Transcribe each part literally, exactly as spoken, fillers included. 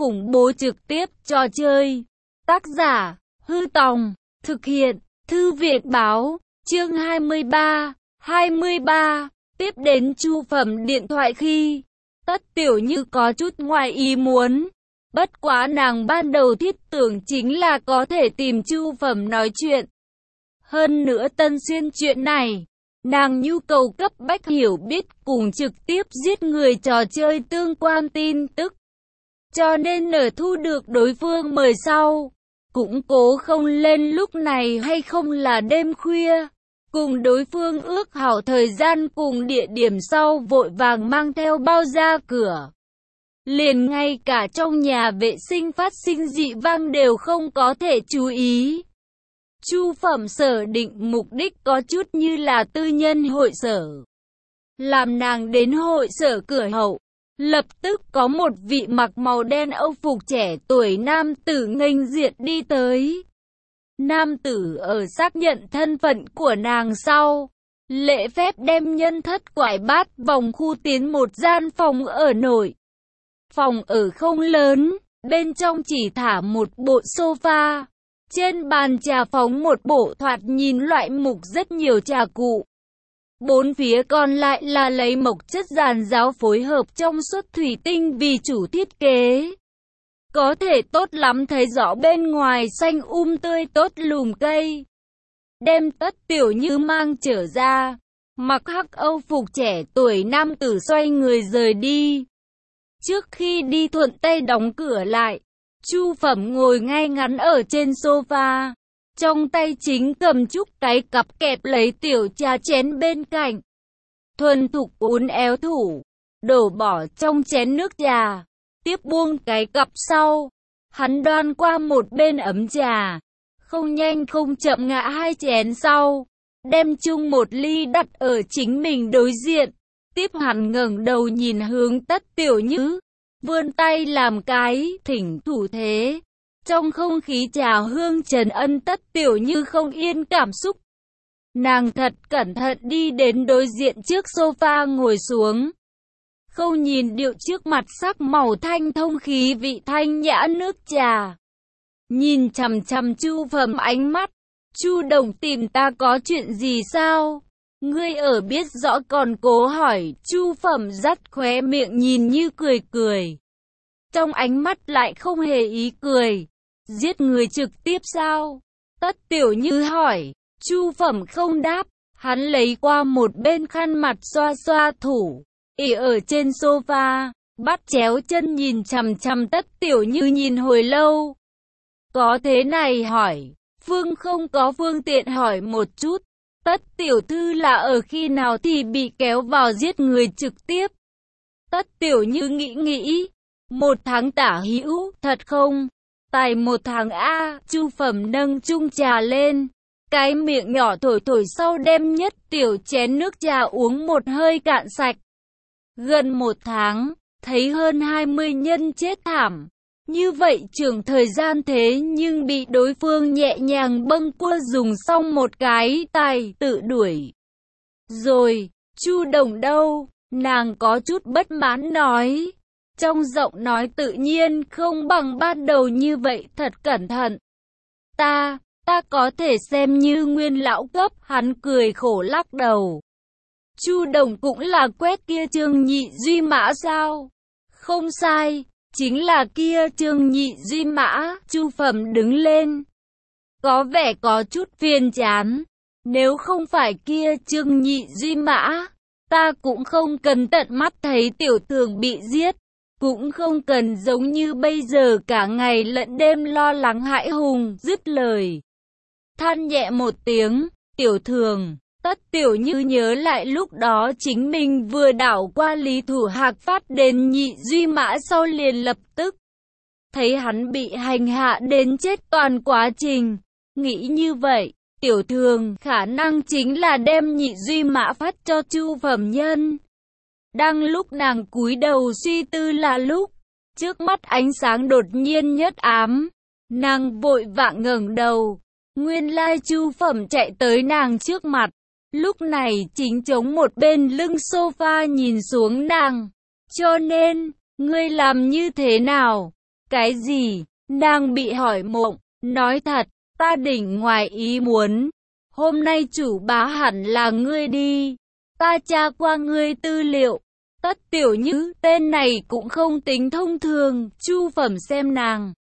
khủng bố trực tiếp trò chơi. Tác giả, Hư Tòng, thực hiện, Thư viện báo, chương hai mươi ba, hai mươi ba, tiếp đến Chu Phẩm điện thoại khi Tất Tiểu Như có chút ngoài ý muốn. Bất quá nàng ban đầu thiết tưởng chính là có thể tìm Chu Phẩm nói chuyện. Hơn nữa Tân Xuyên chuyện này, nàng nhu cầu cấp bách hiểu biết cùng trực tiếp giết người trò chơi tương quan tin tức. Cho nên ở thu được đối phương mời sau, cũng cố không lên lúc này hay không là đêm khuya. Cùng đối phương ước hảo thời gian cùng địa điểm sau vội vàng mang theo bao ra cửa. Liền ngay cả trong nhà vệ sinh phát sinh dị vang đều không có thể chú ý. Chu Phẩm sở định mục đích có chút như là tư nhân hội sở. Làm nàng đến hội sở cửa hậu, lập tức có một vị mặc màu đen âu phục trẻ tuổi nam tử nghênh diện đi tới. Nam tử ở xác nhận thân phận của nàng sau, lễ phép đem nhân thất quải bát vòng khu tiến một gian phòng ở nội. Phòng ở không lớn, bên trong chỉ thả một bộ sofa. Trên bàn trà phóng một bộ thoạt nhìn loại mục rất nhiều trà cụ. Bốn phía còn lại là lấy mộc chất giàn giáo phối hợp trong suốt thủy tinh vì chủ thiết kế. Có thể tốt lắm thấy rõ bên ngoài xanh um tươi tốt lùm cây. Đem Tất Tiểu Như mang trở ra, mặc hắc âu phục trẻ tuổi nam tử xoay người rời đi. Trước khi đi thuận tay đóng cửa lại, Chu Phẩm ngồi ngay ngắn ở trên sofa, trong tay chính cầm chút cái cặp kẹp lấy tiểu trà chén bên cạnh. Thuần thục uốn éo thủ, đổ bỏ trong chén nước trà, tiếp buông cái cặp sau. Hắn đoan qua một bên ấm trà, không nhanh không chậm ngã hai chén sau, đem chung một ly đặt ở chính mình đối diện. Tiếp hắn ngẩng đầu nhìn hướng Tất Tiểu Như, vươn tay làm cái thỉnh thủ thế. Trong không khí trà hương trần ân, Tất Tiểu Như không yên cảm xúc. Nàng thật cẩn thận đi đến đối diện trước sofa ngồi xuống. Không nhìn điệu trước mặt sắc màu thanh thông khí vị thanh nhã nước trà. Nhìn chằm chằm Chu Phẩm ánh mắt. Chu đồng tìm ta có chuyện gì sao? Ngươi ở biết rõ còn cố hỏi. Chu Phẩm dắt khóe miệng nhìn như cười cười. Trong ánh mắt lại không hề ý cười. Giết người trực tiếp sao? Tất Tiểu Như hỏi. Chu Phẩm không đáp. Hắn lấy qua một bên khăn mặt xoa xoa thủ, ỉ ở trên sofa, bắt chéo chân nhìn chằm chằm Tất Tiểu Như nhìn hồi lâu. Có thế này hỏi, Phương không có phương tiện hỏi một chút. Tất tiểu thư là ở khi nào thì bị kéo vào giết người trực tiếp? Tất Tiểu Như nghĩ nghĩ. Một tháng tả hữu, thật không? Tài một tháng a. Chu Phẩm nâng chung trà lên, cái miệng nhỏ thổi thổi sau đem nhất tiểu chén nước trà uống một hơi cạn sạch. Gần một tháng, thấy hơn hai mươi nhân chết thảm. Như vậy trường thời gian thế nhưng bị đối phương nhẹ nhàng bâng quơ dùng xong một cái tài tự đuổi. Rồi, Chu đồng đâu? Nàng có chút bất mãn nói. Trong giọng nói tự nhiên không bằng ban đầu như vậy, thật cẩn thận. Ta, ta có thể xem như nguyên lão cấp. Hắn cười khổ lắc đầu. Chu đồng cũng là quét kia Trương Nhị Duy Mã sao? Không sai, chính là kia Trương Nhị Duy Mã. Chu Phẩm đứng lên, có vẻ có chút phiền chán. Nếu không phải kia Trương Nhị Duy Mã, ta cũng không cần tận mắt thấy tiểu thường bị giết, cũng không cần giống như bây giờ cả ngày lẫn đêm lo lắng hãi hùng. Dứt lời, than nhẹ một tiếng, tiểu thường. Tất Tiểu Như nhớ lại lúc đó chính mình vừa đảo qua Lý Thủ Hạc phát đến Nhị Duy Mã sau liền lập tức thấy hắn bị hành hạ đến chết toàn quá trình. Nghĩ như vậy, tiểu thường khả năng chính là đem Nhị Duy Mã phát cho Chu Phẩm nhân. Đang lúc nàng cúi đầu suy tư là lúc trước mắt ánh sáng đột nhiên nhất ám, nàng vội vã ngẩng đầu. Nguyên lai Chu Phẩm chạy tới nàng trước mặt, lúc này chính chống một bên lưng sofa nhìn xuống nàng. Cho nên, ngươi làm như thế nào? Cái gì? Nàng bị hỏi mộng. Nói thật, ta đỉnh ngoài ý muốn. Hôm nay chủ bá hẳn là ngươi đi. Ta tra qua ngươi tư liệu. Tất Tiểu Như, tên này cũng không tính thông thường. Chu Phẩm xem nàng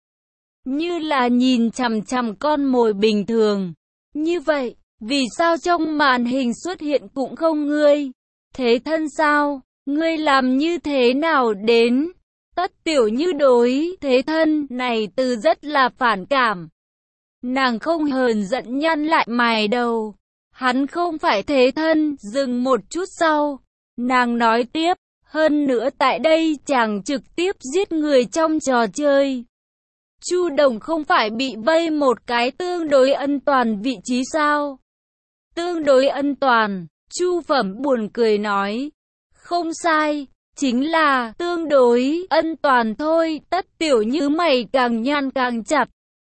như là nhìn chằm chằm con mồi bình thường. Như vậy, vì sao trong màn hình xuất hiện cũng không ngươi? Thế thân sao? Ngươi làm như thế nào đến? Tất Tiểu Như đối thế thân này từ rất là phản cảm. Nàng không hờn giận nhăn lại mày đầu. Hắn không phải thế thân. Dừng một chút sau, nàng nói tiếp. Hơn nữa tại đây chàng trực tiếp giết người trong trò chơi. Chu Đồng không phải bị vây một cái tương đối an toàn vị trí sao? Tương đối an toàn, Chu Phẩm buồn cười nói. Không sai, chính là tương đối an toàn thôi. Tất Tiểu Như mày càng nhăn càng chặt.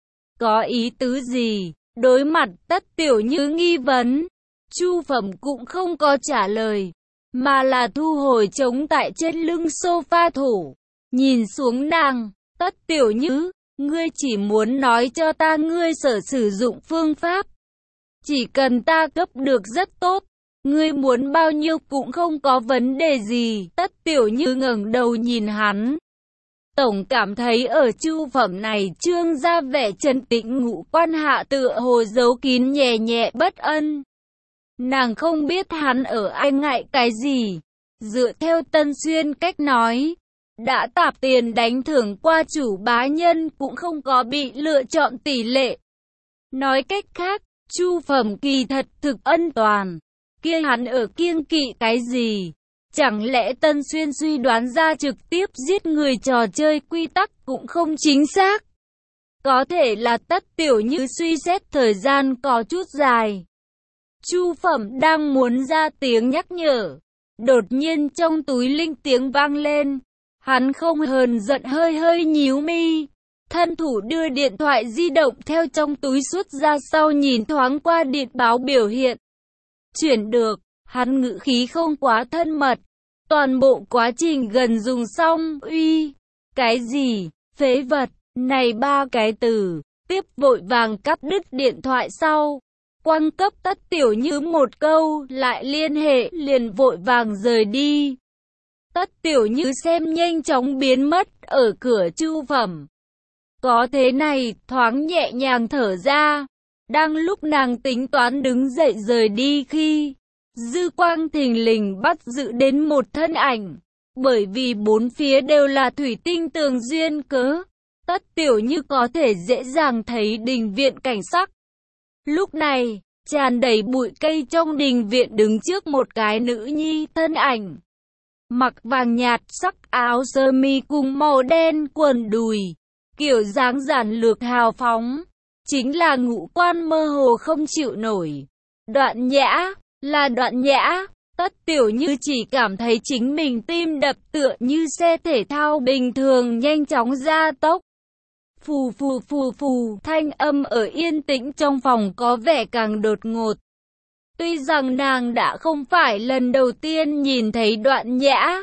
Có ý tứ gì? Đối mặt Tất Tiểu Như nghi vấn, Chu Phẩm cũng không có trả lời, mà là thu hồi trống tại trên lưng sofa thủ. Nhìn xuống nàng, Tất Tiểu Như, ngươi chỉ muốn nói cho ta ngươi sở sử dụng phương pháp. Chỉ cần ta cấp được rất tốt, ngươi muốn bao nhiêu cũng không có vấn đề gì. Tất Tiểu Như ngẩng đầu nhìn hắn. Tổng cảm thấy ở Chu Phẩm này trương ra vẻ trấn tĩnh ngũ quan hạ tựa hồ giấu kín nhẹ nhẹ bất ân. Nàng không biết hắn ở ai ngại cái gì. Dựa theo Tân Xuyên cách nói, đã tạp tiền đánh thưởng qua chủ bá nhân cũng không có bị lựa chọn tỷ lệ. Nói cách khác, Chu Phẩm kỳ thật thực an toàn. Kia hắn ở kiêng kỵ cái gì? Chẳng lẽ Tân Xuyên suy đoán ra trực tiếp giết người trò chơi quy tắc cũng không chính xác? Có thể là Tất Tiểu Như suy xét thời gian có chút dài. Chu Phẩm đang muốn ra tiếng nhắc nhở. Đột nhiên trong túi linh tiếng vang lên. Hắn không hờn giận hơi hơi nhíu mi. Thân thủ đưa điện thoại di động theo trong túi xuất ra sau nhìn thoáng qua điện báo biểu hiện. Chuyển được, hắn ngữ khí không quá thân mật. Toàn bộ quá trình gần dùng xong, uy, cái gì, phế vật, này ba cái từ, tiếp vội vàng cắt đứt điện thoại sau. Quăng cấp Tất Tiểu Như một câu, lại liên hệ, liền vội vàng rời đi. Tất Tiểu Như xem nhanh chóng biến mất ở cửa Chu Phẩm. Có thế này, thoáng nhẹ nhàng thở ra. Đang lúc nàng tính toán đứng dậy rời đi khi dư quang thình lình bắt giữ đến một thân ảnh. Bởi vì bốn phía đều là thủy tinh tường duyên cớ, Tất Tiểu Như có thể dễ dàng thấy đình viện cảnh sắc. Lúc này, tràn đầy bụi cây trong đình viện đứng trước một cái nữ nhi thân ảnh. Mặc vàng nhạt sắc áo sơ mi cùng màu đen quần đùi, kiểu dáng giản lược hào phóng, chính là ngũ quan mơ hồ không chịu nổi. Đoạn Nhã, là Đoạn Nhã. Tất Tiểu Như chỉ cảm thấy chính mình tim đập tựa như xe thể thao bình thường nhanh chóng gia tốc. Phù phù phù phù, thanh âm ở yên tĩnh trong phòng có vẻ càng đột ngột. Tuy rằng nàng đã không phải lần đầu tiên nhìn thấy Đoạn Nhã,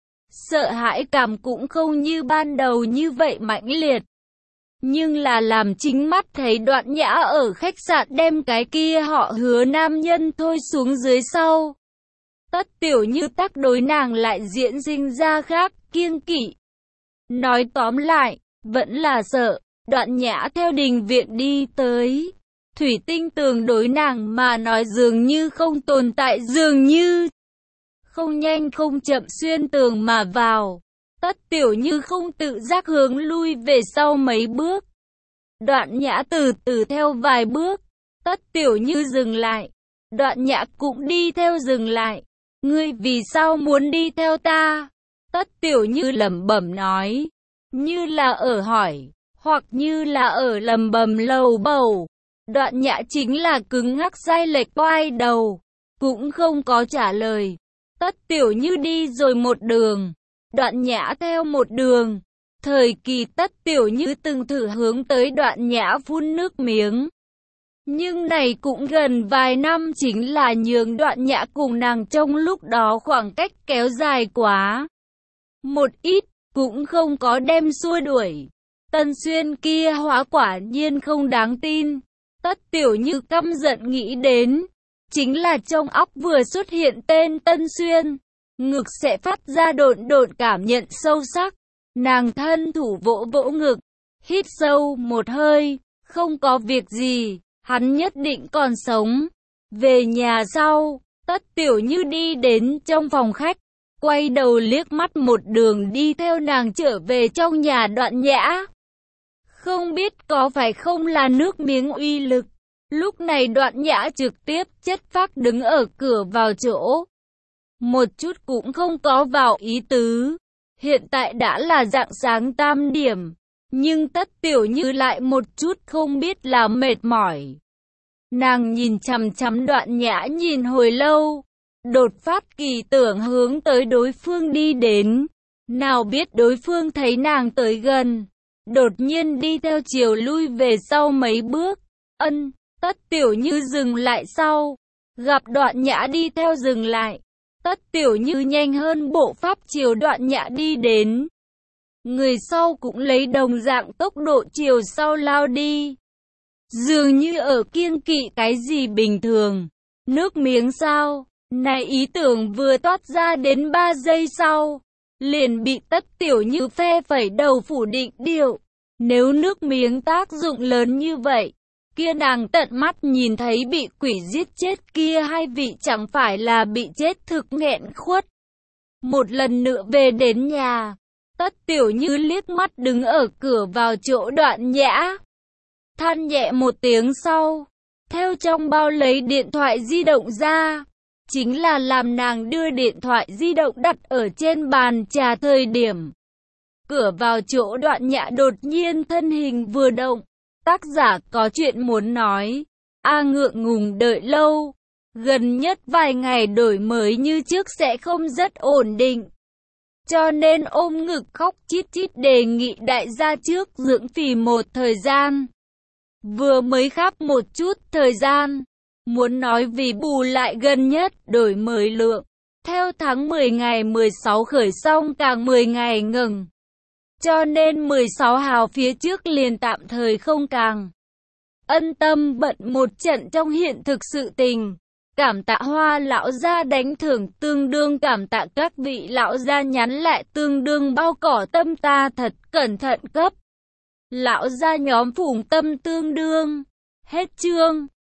sợ hãi cảm cũng không như ban đầu như vậy mãnh liệt. Nhưng là làm chính mắt thấy Đoạn Nhã ở khách sạn đem cái kia họ Hứa nam nhân thôi xuống dưới sau, Tất Tiểu Như tác đối nàng lại diễn sinh ra khác kiêng kỵ. Nói tóm lại, vẫn là sợ. Đoạn Nhã theo đình viện đi tới. Thủy tinh tường đối nàng mà nói dường như không tồn tại, dường như không nhanh không chậm xuyên tường mà vào. Tất Tiểu Như không tự giác hướng lui về sau mấy bước. Đoạn Nhã từ từ theo vài bước. Tất Tiểu Như dừng lại. Đoạn Nhã cũng đi theo dừng lại. Ngươi vì sao muốn đi theo ta? Tất Tiểu Như lẩm bẩm nói, như là ở hỏi, hoặc như là ở lầm bầm lầu bầu. Đoạn Nhã chính là cứng ngắc sai lệch quay đầu, cũng không có trả lời. Tất Tiểu Như đi rồi một đường, Đoạn Nhã theo một đường. Thời kỳ Tất Tiểu Như từng thử hướng tới Đoạn Nhã phun nước miếng. Nhưng này cũng gần vài năm, chính là nhường Đoạn Nhã cùng nàng trong lúc đó khoảng cách kéo dài quá một ít, cũng không có đem xua đuổi. Tân Xuyên kia hóa quả nhiên không đáng tin. Tất Tiểu Như căm giận nghĩ đến, chính là trong óc vừa xuất hiện tên Tân Xuyên, ngực sẽ phát ra độn độn cảm nhận sâu sắc. Nàng thân thủ vỗ vỗ ngực, hít sâu một hơi, không có việc gì, hắn nhất định còn sống. Về nhà sau, Tất Tiểu Như đi đến trong phòng khách, quay đầu liếc mắt một đường đi theo nàng trở về trong nhà Đoạn Nhã. Không biết có phải không là nước miếng uy lực, lúc này Đoạn Nhã trực tiếp chất phác đứng ở cửa vào chỗ. Một chút cũng không có vào ý tứ. Hiện tại đã là rạng sáng tam điểm, nhưng Tất Tiểu Như lại một chút không biết là mệt mỏi. Nàng nhìn chằm chằm Đoạn Nhã nhìn hồi lâu, đột phát kỳ tưởng hướng tới đối phương đi đến. Nào biết đối phương thấy nàng tới gần, đột nhiên đi theo chiều lui về sau mấy bước. Ân, Tất Tiểu Như dừng lại sau, gặp Đoạn Nhã đi theo dừng lại. Tất Tiểu Như nhanh hơn bộ pháp chiều Đoạn Nhã đi đến. Người sau cũng lấy đồng dạng tốc độ chiều sau lao đi. Dường như ở kiêng kỵ cái gì bình thường. Nước miếng sao? Này ý tưởng vừa toát ra đến ba giây sau, liền bị Tất Tiểu Như phe phẩy đầu phủ định điệu. Nếu nước miếng tác dụng lớn như vậy, kia nàng tận mắt nhìn thấy bị quỷ giết chết kia hai vị chẳng phải là bị chết thực nghẹn khuất. Một lần nữa về đến nhà, Tất Tiểu Như liếc mắt đứng ở cửa vào chỗ Đoạn Nhã. Than nhẹ một tiếng sau, theo trong bao lấy điện thoại di động ra. Chính là làm nàng đưa điện thoại di động đặt ở trên bàn trà thời điểm. Cửa vào chỗ Đoạn Nhã đột nhiên thân hình vừa động. Tác giả có chuyện muốn nói. A ngượng ngùng đợi lâu. Gần nhất vài ngày đổi mới như trước sẽ không rất ổn định. Cho nên ôm ngực khóc chít chít đề nghị đại gia trước dưỡng phì một thời gian. Vừa mới khắp một chút thời gian. Muốn nói vì bù lại gần nhất đổi mới lượng. Theo tháng mười ngày mười sáu khởi xong càng mười ngày ngừng. Cho nên mười sáu hào phía trước liền tạm thời không càng. Ân tâm bận một trận trong hiện thực sự tình. Cảm tạ Hoa lão gia đánh thưởng tương đương cảm tạ các vị lão gia nhắn lại tương đương bao cỏ tâm ta thật cẩn thận cấp. Lão gia nhóm phủng tâm tương đương. Hết chương.